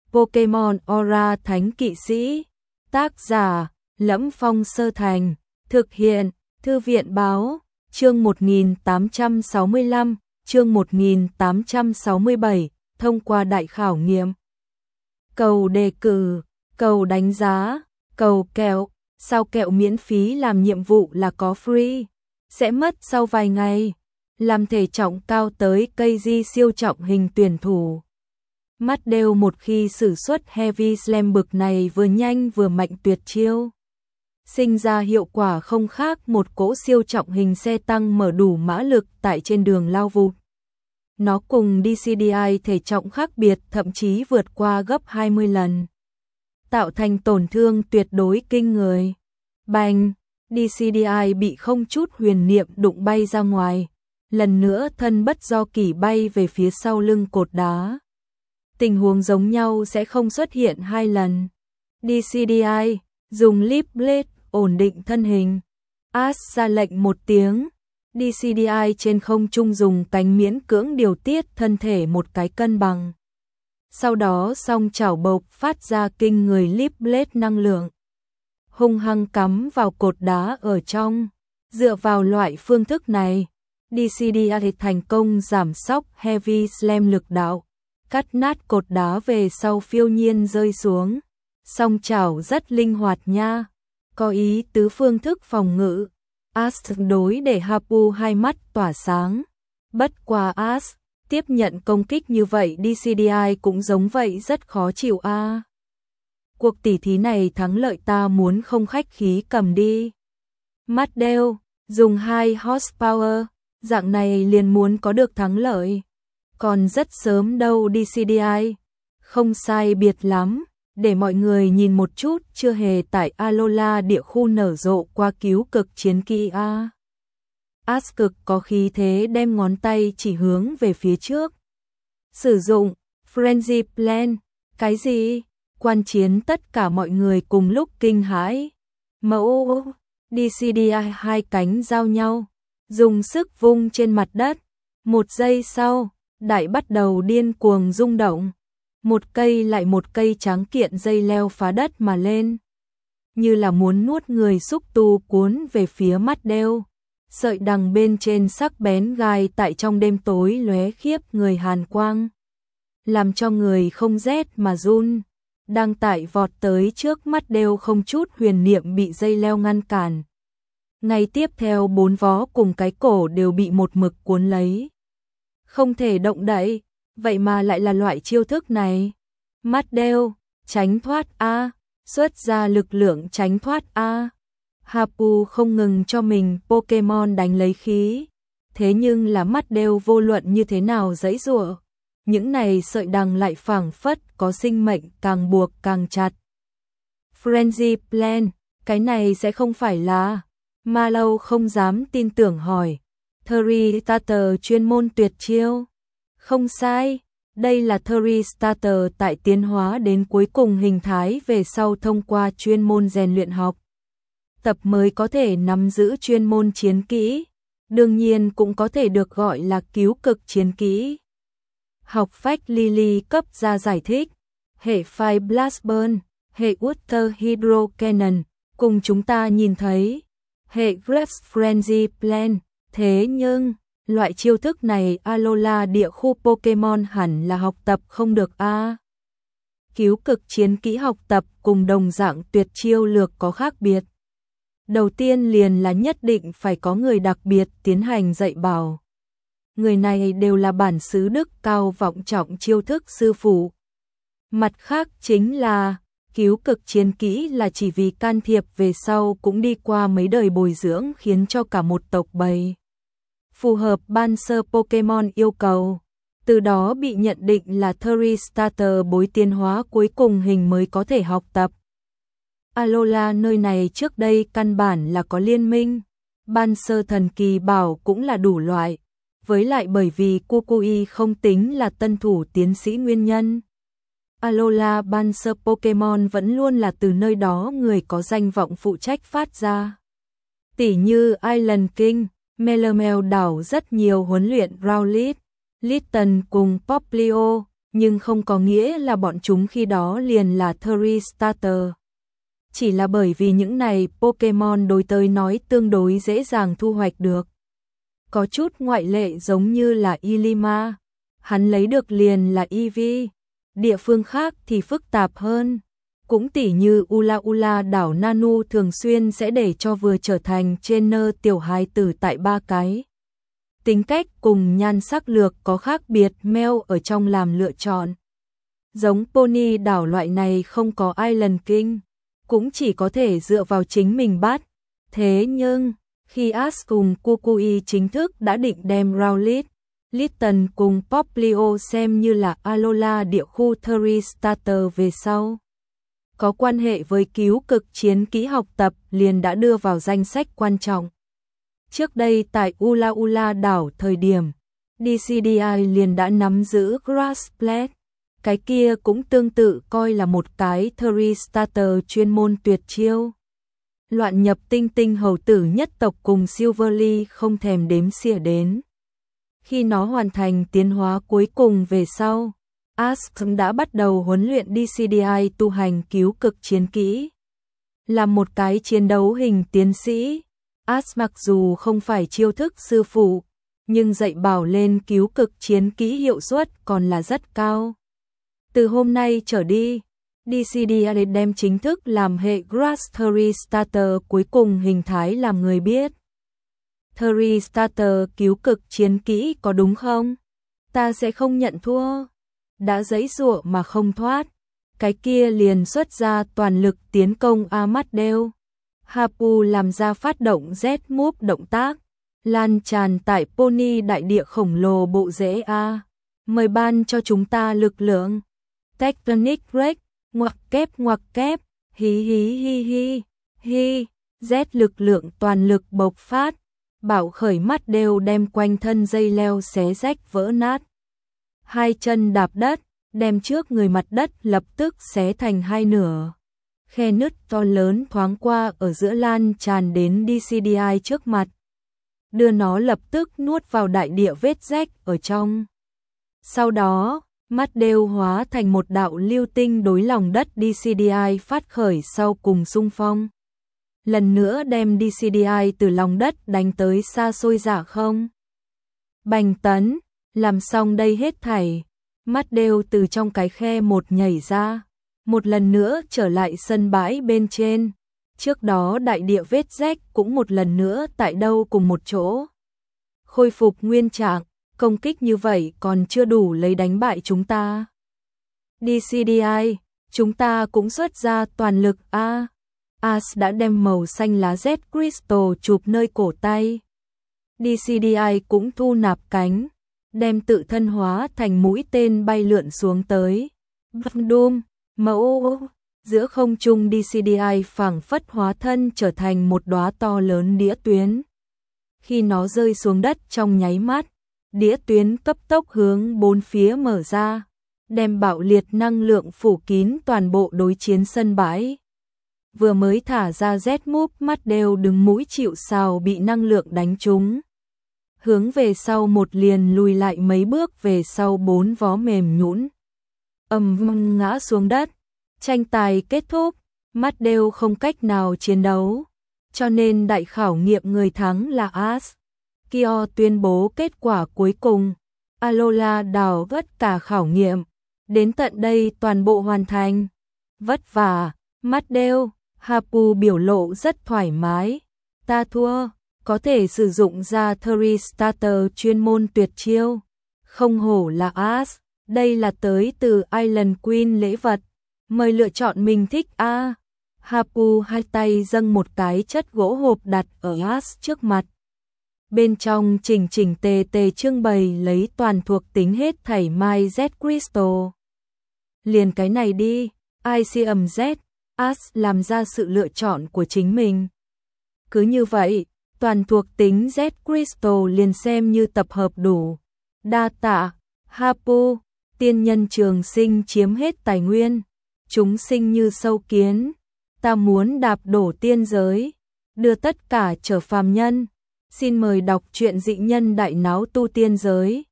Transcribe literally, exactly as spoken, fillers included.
Pokemon Aura Thánh Kỵ Sĩ. Tác giả: Lẫm Phong Sơ Thành. Thực hiện: Thư viện Báo. Chương một nghìn tám trăm sáu mươi lăm, chương một nghìn tám trăm sáu mươi bảy, thông qua đại khảo nghiệm. Cầu đề cử, cầu đánh giá, cầu kẹo, sao kẹo miễn phí làm nhiệm vụ là có free, sẽ mất sau vài ngày. Làm thể trọng cao tới cây di siêu trọng hình tuyển thủ. Mắt đều một khi sử xuất Heavy Slam bực này vừa nhanh vừa mạnh tuyệt chiêu. Sinh ra hiệu quả không khác một cỗ siêu trọng hình xe tăng mở đủ mã lực tại trên đường lao vụt. Nó cùng đê xê đê i thể trọng khác biệt, thậm chí vượt qua gấp hai mươi lần. Tạo thành tổn thương tuyệt đối kinh người. Bành, đê xê đê i bị không chút huyền niệm đụng bay ra ngoài. Lần nữa thân bất do kỷ bay về phía sau lưng cột đá. Tình huống giống nhau sẽ không xuất hiện hai lần. đê xê đê i dùng Leaf Blade ổn định thân hình. Ash ra lệnh một tiếng. đê xê đê i trên không trung dùng cánh miễn cưỡng điều tiết thân thể một cái cân bằng. Sau đó song chảo bộc phát ra kinh người Leaf Blade năng lượng. Hung hăng cắm vào cột đá ở trong. Dựa vào loại phương thức này, đê xê đê i thành công giảm sóc Heavy Slam lực đạo, cắt nát cột đá về sau phiêu nhiên rơi xuống. Song chảo rất linh hoạt nha, có ý tứ phương thức phòng ngự. Ash đối để Hapu hai mắt tỏa sáng. Bất qua Ash tiếp nhận công kích như vậy, đê xê đê i cũng giống vậy, rất khó chịu a. À. Cuộc tỉ thí này thắng lợi ta muốn không khách khí cầm đi. Mắt đeo, dùng hai horsepower, dạng này liền muốn có được thắng lợi. Còn rất sớm đâu đê xê đê i. Không sai biệt lắm, để mọi người nhìn một chút, chưa hề tại Alola địa khu nở rộ qua cứu cực chiến kỹ a. Ash cực có khí thế đem ngón tay chỉ hướng về phía trước. Sử dụng Frenzy Plan. Cái gì? Quan chiến tất cả mọi người cùng lúc kinh hãi. Mẫu đê xê đê i hai cánh giao nhau, dùng sức vung trên mặt đất. Một giây sau, đại bắt đầu điên cuồng rung động. Một cây lại một cây tráng kiện dây leo phá đất mà lên, như là muốn nuốt người xúc tu cuốn về phía mắt đeo. Sợi đằng bên trên sắc bén gai tại trong đêm tối lóe khiếp người hàn quang, làm cho người không rét mà run. Đang tại vọt tới trước mắt đeo không chút huyền niệm bị dây leo ngăn cản. Ngay tiếp theo bốn vó cùng cái cổ đều bị một mực cuốn lấy. Không thể động đậy, vậy mà lại là loại chiêu thức này. Mắt đeo, tránh thoát a, xuất ra lực lượng tránh thoát a. Hapu không ngừng cho mình Pokemon đánh lấy khí. Thế nhưng là mắt đeo vô luận như thế nào giãy giụa, những này sợi đằng lại phảng phất có sinh mệnh, càng buộc càng chặt. Frenzy Plan, cái này sẽ không phải là... Mallow không dám tin tưởng hỏi. Thurry Starter chuyên môn tuyệt chiêu. Không sai, đây là Thurry Starter tại tiến hóa đến cuối cùng hình thái về sau thông qua chuyên môn rèn luyện học tập mới có thể nắm giữ chuyên môn chiến kỹ. Đương nhiên cũng có thể được gọi là cứu cực chiến kỹ. Học phách Lily cấp ra giải thích. Hệ Fire Blast Burn, hệ Water Hydro Cannon, cùng chúng ta nhìn thấy. Hệ Grass Frenzy Plan. Thế nhưng, loại chiêu thức này Alola địa khu Pokemon hẳn là học tập không được a. À. Cứu cực chiến kỹ học tập cùng đồng dạng tuyệt chiêu lược có khác biệt. Đầu tiên liền là nhất định phải có người đặc biệt tiến hành dạy bảo. Người này đều là bản xứ đức cao vọng trọng chiêu thức sư phụ. Mặt khác chính là cứu cực chiến kỹ là chỉ vì can thiệp về sau cũng đi qua mấy đời bồi dưỡng khiến cho cả một tộc bầy phù hợp ban sơ Pokemon yêu cầu. Từ đó bị nhận định là Thurry Starter bối tiến hóa cuối cùng hình mới có thể học tập. Alola nơi này trước đây căn bản là có liên minh. Ban sơ thần kỳ bảo cũng là đủ loại. Với lại bởi vì Kukui không tính là tân thủ tiến sĩ nguyên nhân. Alola ban sơ Pokemon vẫn luôn là từ nơi đó người có danh vọng phụ trách phát ra. Tỉ như Island King, Melemel đảo rất nhiều huấn luyện Rowlet, Litten cùng Poplio, nhưng không có nghĩa là bọn chúng khi đó liền là Three Starter. Chỉ là bởi vì những này Pokemon đối tới nói tương đối dễ dàng thu hoạch được. Có chút ngoại lệ giống như là Ilima, hắn lấy được liền là Eevee. Địa phương khác thì phức tạp hơn. Cũng tỉ như Ula Ula đảo Nanu thường xuyên sẽ để cho vừa trở thành trainer tiểu hài tử tại ba cái. Tính cách cùng nhan sắc lược có khác biệt Mel ở trong làm lựa chọn. Giống Pony đảo loại này không có Island King, cũng chỉ có thể dựa vào chính mình bắt. Thế nhưng, khi Ash cùng Kukui chính thức đã định đem Rowlet, Litten cùng Poplio xem như là Alola địa khu Three Starter về sau. Có quan hệ với cứu cực chiến kỹ học tập liền đã đưa vào danh sách quan trọng. Trước đây tại Ula Ula đảo thời điểm, đê xê đê i liền đã nắm giữ Grass Blade. Cái kia cũng tương tự coi là một cái Three Starter chuyên môn tuyệt chiêu. Loạn nhập tinh tinh hầu tử nhất tộc cùng Silverly không thèm đếm xỉa đến. Khi nó hoàn thành tiến hóa cuối cùng về sau, Ash đã bắt đầu huấn luyện đê xê đê i tu hành cứu cực chiến kỹ. Là một cái chiến đấu hình tiến sĩ, Ash mặc dù không phải chiêu thức sư phụ, nhưng dạy bảo lên cứu cực chiến kỹ hiệu suất còn là rất cao. Từ hôm nay trở đi, đê xê đê i đem chính thức làm hệ Grass Three Starter cuối cùng hình thái làm người biết. Three Starter cứu cực chiến kỹ có đúng không? Ta sẽ không nhận thua. Đã giãy giụa mà không thoát, cái kia liền xuất ra toàn lực tiến công Amadeo. Hapu làm ra phát động Z-move động tác, lan tràn tại Pony đại địa khổng lồ bộ rễ A. Mời ban cho chúng ta lực lượng. Tectonic Break, ngoặc kép ngoặc kép, hí hí hí hí, hí, Z lực lượng toàn lực bộc phát, bảo khởi mắt đều đem quanh thân dây leo xé rách vỡ nát. Hai chân đạp đất, đem trước người mặt đất lập tức xé thành hai nửa. Khe nứt to lớn thoáng qua ở giữa lan tràn đến đê xê đê i trước mặt. Đưa nó lập tức nuốt vào đại địa vết rách ở trong. Sau đó, mắt đều hóa thành một đạo lưu tinh đối lòng đất đê xê đê i phát khởi sau cùng xung phong. Lần nữa đem đê xê đê i từ lòng đất đánh tới xa xôi dạ không. Bành tấn, làm xong đây hết thảy, mắt đều từ trong cái khe một nhảy ra, một lần nữa trở lại sân bãi bên trên. Trước đó đại địa vết rách cũng một lần nữa tại đâu cùng một chỗ. Khôi phục nguyên trạng, công kích như vậy còn chưa đủ lấy đánh bại chúng ta. đê xê đê i, chúng ta cũng xuất ra toàn lực A. Ash đã đem màu xanh lá Z Crystal chụp nơi cổ tay. đê xê đê i cũng thu nạp cánh, đem tự thân hóa thành mũi tên bay lượn xuống tới. Doom, mẫu, giữa không trung đê xê đê i phảng phất hóa thân trở thành một đóa to lớn đĩa tuyến. Khi nó rơi xuống đất trong nháy mắt, đĩa tuyến cấp tốc hướng bốn phía mở ra, đem bạo liệt năng lượng phủ kín toàn bộ đối chiến sân bãi. Vừa mới thả ra Z-move mắt đều đứng mũi chịu sào bị năng lượng đánh trúng. Hướng về sau một liền lùi lại mấy bước về sau bốn vó mềm nhũn. Ầm vang ngã xuống đất. Tranh tài kết thúc, mắt đều không cách nào chiến đấu. Cho nên đại khảo nghiệm người thắng là Ash. Kyo tuyên bố kết quả cuối cùng. Alola đào vất cả khảo nghiệm. Đến tận đây toàn bộ hoàn thành. Vất vả, mắt đều. Hapu biểu lộ rất thoải mái. Ta thua, có thể sử dụng ra Three Starter chuyên môn tuyệt chiêu. Không hổ là Ash, đây là tới từ Island Queen lễ vật. Mời lựa chọn mình thích a. Hapu hai tay dâng một cái chất gỗ hộp đặt ở Ash trước mặt. Bên trong chỉnh chỉnh tề tề trưng bày lấy toàn thuộc tính hết thảy Mai Z Crystal. Liền cái này đi, Icium Z. Ash làm ra sự lựa chọn của chính mình. Cứ như vậy, toàn thuộc tính Z Crystal liền xem như tập hợp đủ. Đa tạ, Hapu, tiên nhân trường sinh chiếm hết tài nguyên. Chúng sinh như sâu kiến. Ta muốn đạp đổ tiên giới, đưa tất cả trở phàm nhân. Xin mời đọc truyện dị nhân đại náo tu tiên giới.